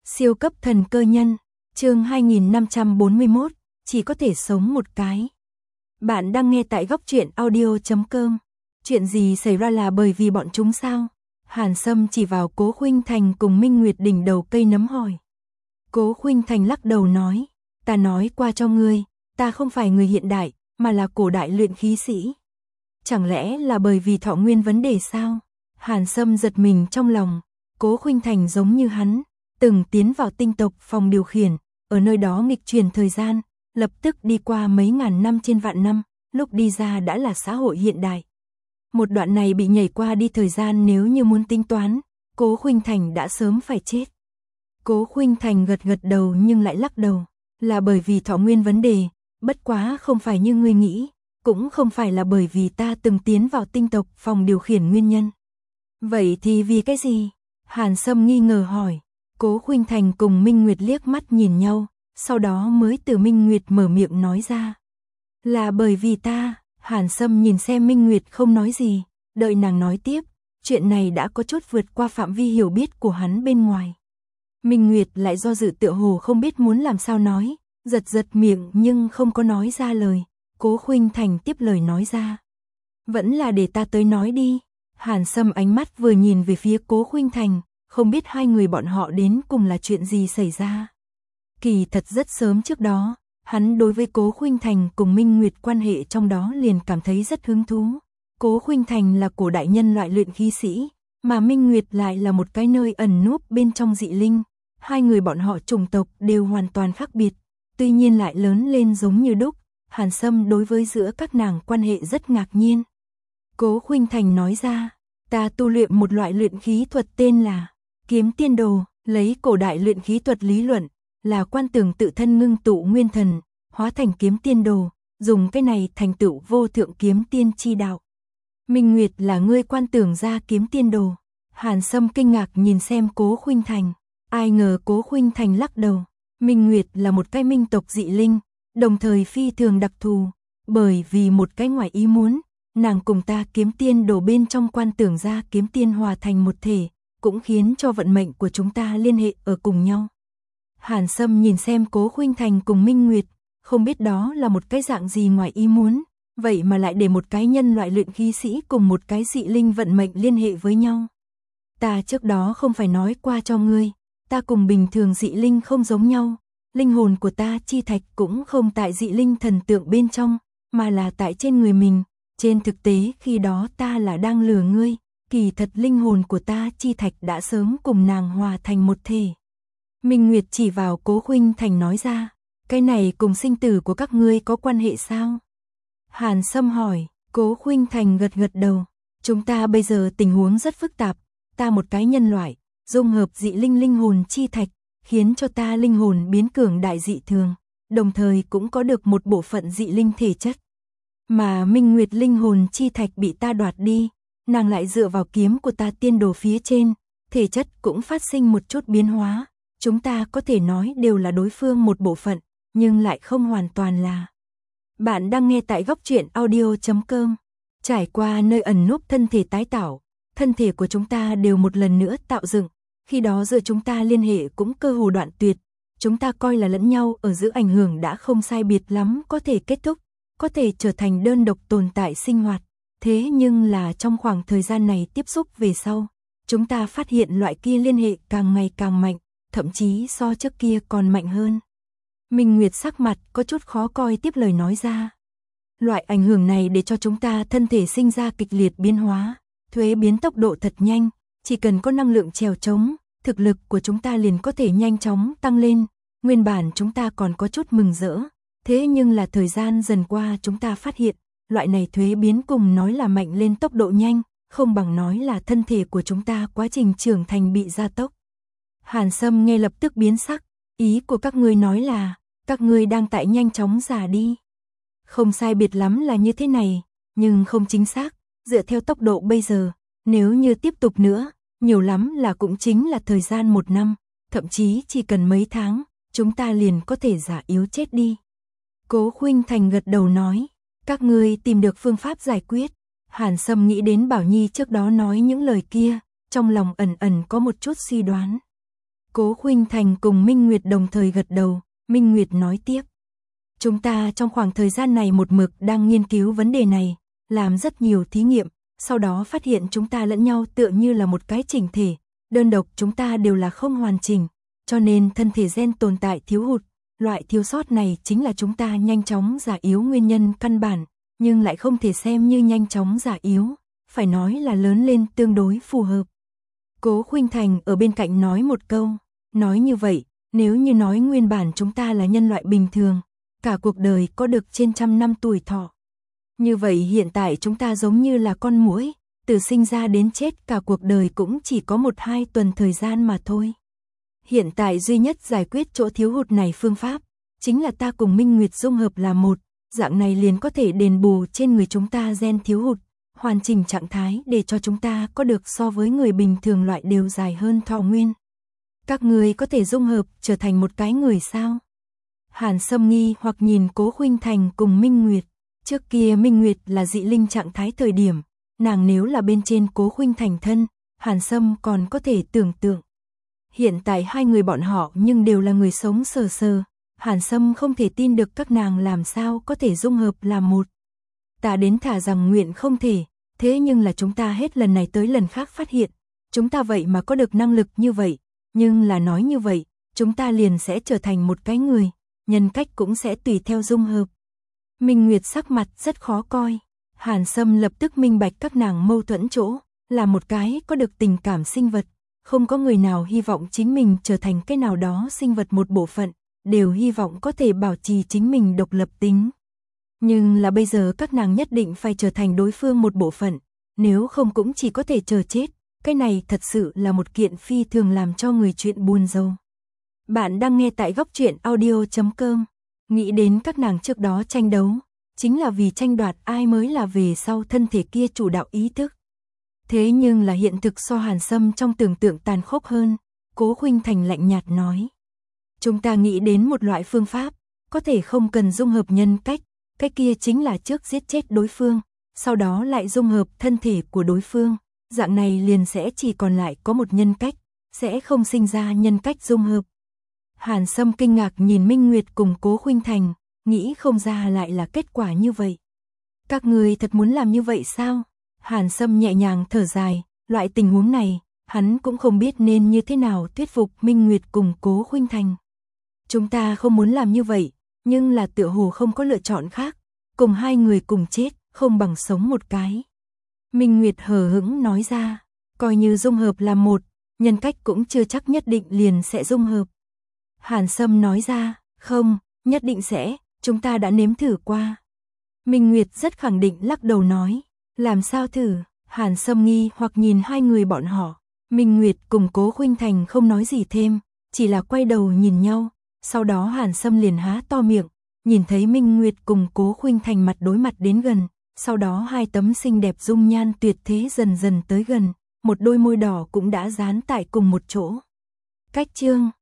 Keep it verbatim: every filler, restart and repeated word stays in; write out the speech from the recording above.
Siêu cấp thần cơ nhân, chương hai nghìn năm trăm bốn mươi mốt, chỉ có thể sống một cái. Bạn đang nghe tại góc truyện audio chấm com. Chuyện gì xảy ra là bởi vì bọn chúng sao? Hàn Sâm chỉ vào Cố Khuynh Thành cùng Minh Nguyệt đỉnh đầu cây nấm hỏi. Cố Khuynh Thành lắc đầu nói, ta nói qua cho ngươi, ta không phải người hiện đại, mà là cổ đại luyện khí sĩ. Chẳng lẽ là bởi vì thọ nguyên vấn đề sao? Hàn Sâm giật mình trong lòng, Cố Khuynh Thành giống như hắn, từng tiến vào tinh tộc phòng điều khiển, ở nơi đó nghịch chuyển thời gian, lập tức đi qua mấy ngàn năm trên vạn năm, lúc đi ra đã là xã hội hiện đại. Một đoạn này bị nhảy qua đi thời gian, nếu như muốn tính toán, Cố Khuynh Thành đã sớm phải chết. Cố Khuynh Thành gật gật đầu nhưng lại lắc đầu, là bởi vì thọ nguyên vấn đề, bất quá không phải như ngươi nghĩ, cũng không phải là bởi vì ta từng tiến vào tinh tộc phòng điều khiển nguyên nhân. Vậy thì vì cái gì? Hàn Sâm nghi ngờ hỏi. Cố Khuynh Thành cùng Minh Nguyệt liếc mắt nhìn nhau, sau đó mới từ Minh Nguyệt mở miệng nói ra. Là bởi vì ta. Hàn Sâm nhìn xem Minh Nguyệt không nói gì, đợi nàng nói tiếp, chuyện này đã có chút vượt qua phạm vi hiểu biết của hắn bên ngoài. Minh Nguyệt lại do dự tựa hồ không biết muốn làm sao nói, giật giật miệng nhưng không có nói ra lời. Cố Khuynh Thành tiếp lời nói ra. Vẫn là để ta tới nói đi. Hàn Sâm ánh mắt vừa nhìn về phía Cố Khuynh Thành, không biết hai người bọn họ đến cùng là chuyện gì xảy ra. Kỳ thật rất sớm trước đó, hắn đối với Cố Khuynh Thành cùng Minh Nguyệt quan hệ trong đó liền cảm thấy rất hứng thú. Cố Khuynh Thành là cổ đại nhân loại luyện khí sĩ, mà Minh Nguyệt lại là một cái nơi ẩn núp bên trong dị linh. Hai người bọn họ chủng tộc đều hoàn toàn khác biệt, tuy nhiên lại lớn lên giống như đúc. Hàn Sâm đối với giữa các nàng quan hệ rất ngạc nhiên. Cố Khuynh Thành nói ra, ta tu luyện một loại luyện khí thuật tên là Kiếm Tiên Đồ, lấy cổ đại luyện khí thuật lý luận, là quan tưởng tự thân ngưng tụ nguyên thần, hóa thành kiếm tiên đồ, dùng cái này thành tựu vô thượng kiếm tiên chi đạo. Minh Nguyệt là ngươi quan tưởng ra kiếm tiên đồ. Hàn Sâm kinh ngạc nhìn xem Cố Khuynh Thành, ai ngờ Cố Khuynh Thành lắc đầu. Minh Nguyệt là một cái minh tộc dị linh, đồng thời phi thường đặc thù, bởi vì một cái ngoài ý muốn, nàng cùng ta kiếm tiên đồ bên trong quan tưởng ra kiếm tiên hòa thành một thể, cũng khiến cho vận mệnh của chúng ta liên hệ ở cùng nhau. Hàn Sâm nhìn xem Cố Khuynh Thành cùng Minh Nguyệt, không biết đó là một cái dạng gì ngoài ý muốn, vậy mà lại để một cái nhân loại luyện khí sĩ cùng một cái dị linh vận mệnh liên hệ với nhau. Ta trước đó không phải nói qua cho ngươi, ta cùng bình thường dị linh không giống nhau, linh hồn của ta chi thạch cũng không tại dị linh thần tượng bên trong, mà là tại trên người mình. Trên thực tế khi đó ta là đang lừa ngươi, kỳ thật linh hồn của ta chi thạch đã sớm cùng nàng hòa thành một thể. Minh Nguyệt chỉ vào Cố Khuynh Thành nói ra, cái này cùng sinh tử của các ngươi có quan hệ sao? Hàn Sâm hỏi. Cố Khuynh Thành gật gật đầu, chúng ta bây giờ tình huống rất phức tạp, ta một cái nhân loại, dung hợp dị linh linh hồn chi thạch, khiến cho ta linh hồn biến cường đại dị thường, đồng thời cũng có được một bộ phận dị linh thể chất. Mà Minh Nguyệt linh hồn chi thạch bị ta đoạt đi, nàng lại dựa vào kiếm của ta tiên đồ phía trên, thể chất cũng phát sinh một chút biến hóa, chúng ta có thể nói đều là đối phương một bộ phận, nhưng lại không hoàn toàn là. Bạn đang nghe tại góc truyện audio chấm com. Trải qua nơi ẩn núp thân thể tái tạo, thân thể của chúng ta đều một lần nữa tạo dựng, khi đó giữa chúng ta liên hệ cũng cơ hồ đoạn tuyệt, chúng ta coi là lẫn nhau ở giữa ảnh hưởng đã không sai biệt lắm có thể kết thúc, có thể trở thành đơn độc tồn tại sinh hoạt. Thế nhưng là trong khoảng thời gian này tiếp xúc về sau, chúng ta phát hiện loại kia liên hệ càng ngày càng mạnh, thậm chí so trước kia còn mạnh hơn. Minh Nguyệt sắc mặt có chút khó coi tiếp lời nói ra. Loại ảnh hưởng này để cho chúng ta thân thể sinh ra kịch liệt biến hóa, thuế biến tốc độ thật nhanh, chỉ cần có năng lượng chèo chống, thực lực của chúng ta liền có thể nhanh chóng tăng lên. Nguyên bản chúng ta còn có chút mừng rỡ, thế nhưng là thời gian dần qua chúng ta phát hiện, loại này thuế biến cùng nói là mạnh lên tốc độ nhanh, không bằng nói là thân thể của chúng ta quá trình trưởng thành bị gia tốc. Hàn Sâm nghe lập tức biến sắc, ý của các ngươi nói là, các ngươi đang tại nhanh chóng già đi. Không sai biệt lắm là như thế này, nhưng không chính xác, dựa theo tốc độ bây giờ, nếu như tiếp tục nữa, nhiều lắm là cũng chính là thời gian một năm, thậm chí chỉ cần mấy tháng, chúng ta liền có thể già yếu chết đi. Cố Khuynh Thành gật đầu nói, các ngươi tìm được phương pháp giải quyết. Hàn Sâm nghĩ đến Bảo Nhi trước đó nói những lời kia, trong lòng ẩn ẩn có một chút suy đoán. Cố Khuynh Thành cùng Minh Nguyệt đồng thời gật đầu, Minh Nguyệt nói tiếp. Chúng ta trong khoảng thời gian này một mực đang nghiên cứu vấn đề này, làm rất nhiều thí nghiệm, sau đó phát hiện chúng ta lẫn nhau tựa như là một cái chỉnh thể, đơn độc chúng ta đều là không hoàn chỉnh, cho nên thân thể gen tồn tại thiếu hụt, loại thiếu sót này chính là chúng ta nhanh chóng già yếu nguyên nhân căn bản, nhưng lại không thể xem như nhanh chóng già yếu, phải nói là lớn lên tương đối phù hợp. Cố Khuynh Thành ở bên cạnh nói một câu, nói như vậy, nếu như nói nguyên bản chúng ta là nhân loại bình thường, cả cuộc đời có được trên trăm năm tuổi thọ. Như vậy hiện tại chúng ta giống như là con muỗi, từ sinh ra đến chết cả cuộc đời cũng chỉ có một hai tuần thời gian mà thôi. Hiện tại duy nhất giải quyết chỗ thiếu hụt này phương pháp, chính là ta cùng Minh Nguyệt dung hợp là một, dạng này liền có thể đền bù trên người chúng ta gen thiếu hụt, hoàn chỉnh trạng thái để cho chúng ta có được so với người bình thường loại đều dài hơn thọ nguyên. Các người có thể dung hợp trở thành một cái người sao? Hàn Sâm nghi hoặc nhìn Cố Khuynh Thành cùng Minh Nguyệt. Trước kia Minh Nguyệt là dị linh trạng thái thời điểm, nàng nếu là bên trên Cố Khuynh Thành thân, Hàn Sâm còn có thể tưởng tượng. Hiện tại hai người bọn họ nhưng đều là người sống sờ sờ, Hàn Sâm không thể tin được các nàng làm sao có thể dung hợp làm một. Ta đến thả rằng nguyện không thể, thế nhưng là chúng ta hết lần này tới lần khác phát hiện, chúng ta vậy mà có được năng lực như vậy, nhưng là nói như vậy, chúng ta liền sẽ trở thành một cái người, nhân cách cũng sẽ tùy theo dung hợp. Minh Nguyệt sắc mặt rất khó coi, Hàn Sâm lập tức minh bạch các nàng mâu thuẫn chỗ, là một cái có được tình cảm sinh vật, không có người nào hy vọng chính mình trở thành cái nào đó sinh vật một bộ phận, đều hy vọng có thể bảo trì chính mình độc lập tính. Nhưng là bây giờ các nàng nhất định phải trở thành đối phương một bộ phận, nếu không cũng chỉ có thể chờ chết, cái này thật sự là một kiện phi thường làm cho người chuyện buồn rầu. Bạn đang nghe tại góc truyện audio chấm com. Nghĩ đến các nàng trước đó tranh đấu, chính là vì tranh đoạt ai mới là về sau thân thể kia chủ đạo ý thức. Thế nhưng là hiện thực so Hàn Sâm trong tưởng tượng tàn khốc hơn, Cố Khuynh Thành lạnh nhạt nói. Chúng ta nghĩ đến một loại phương pháp, có thể không cần dung hợp nhân cách, cái kia chính là trước giết chết đối phương, sau đó lại dung hợp thân thể của đối phương, dạng này liền sẽ chỉ còn lại có một nhân cách, sẽ không sinh ra nhân cách dung hợp. Hàn Sâm kinh ngạc nhìn Minh Nguyệt cùng Cố Khuynh Thành, nghĩ không ra lại là kết quả như vậy. Các người thật muốn làm như vậy sao? Hàn Sâm nhẹ nhàng thở dài, loại tình huống này, hắn cũng không biết nên như thế nào thuyết phục Minh Nguyệt cùng Cố Khuynh Thành. Chúng ta không muốn làm như vậy, nhưng là tựa hồ không có lựa chọn khác, cùng hai người cùng chết, không bằng sống một cái. Minh Nguyệt hờ hững nói ra, coi như dung hợp là một, nhân cách cũng chưa chắc nhất định liền sẽ dung hợp. Hàn Sâm nói ra, không, nhất định sẽ, chúng ta đã nếm thử qua. Minh Nguyệt rất khẳng định lắc đầu nói, làm sao thử? Hàn Sâm nghi hoặc nhìn hai người bọn họ. Minh Nguyệt cùng Cố Khuynh Thành không nói gì thêm, chỉ là quay đầu nhìn nhau. Sau đó Hàn Sâm liền há to miệng, nhìn thấy Minh Nguyệt cùng Cố Khuynh Thành mặt đối mặt đến gần. Sau đó hai tấm xinh đẹp dung nhan tuyệt thế dần dần tới gần, một đôi môi đỏ cũng đã dán tại cùng một chỗ. Cách chương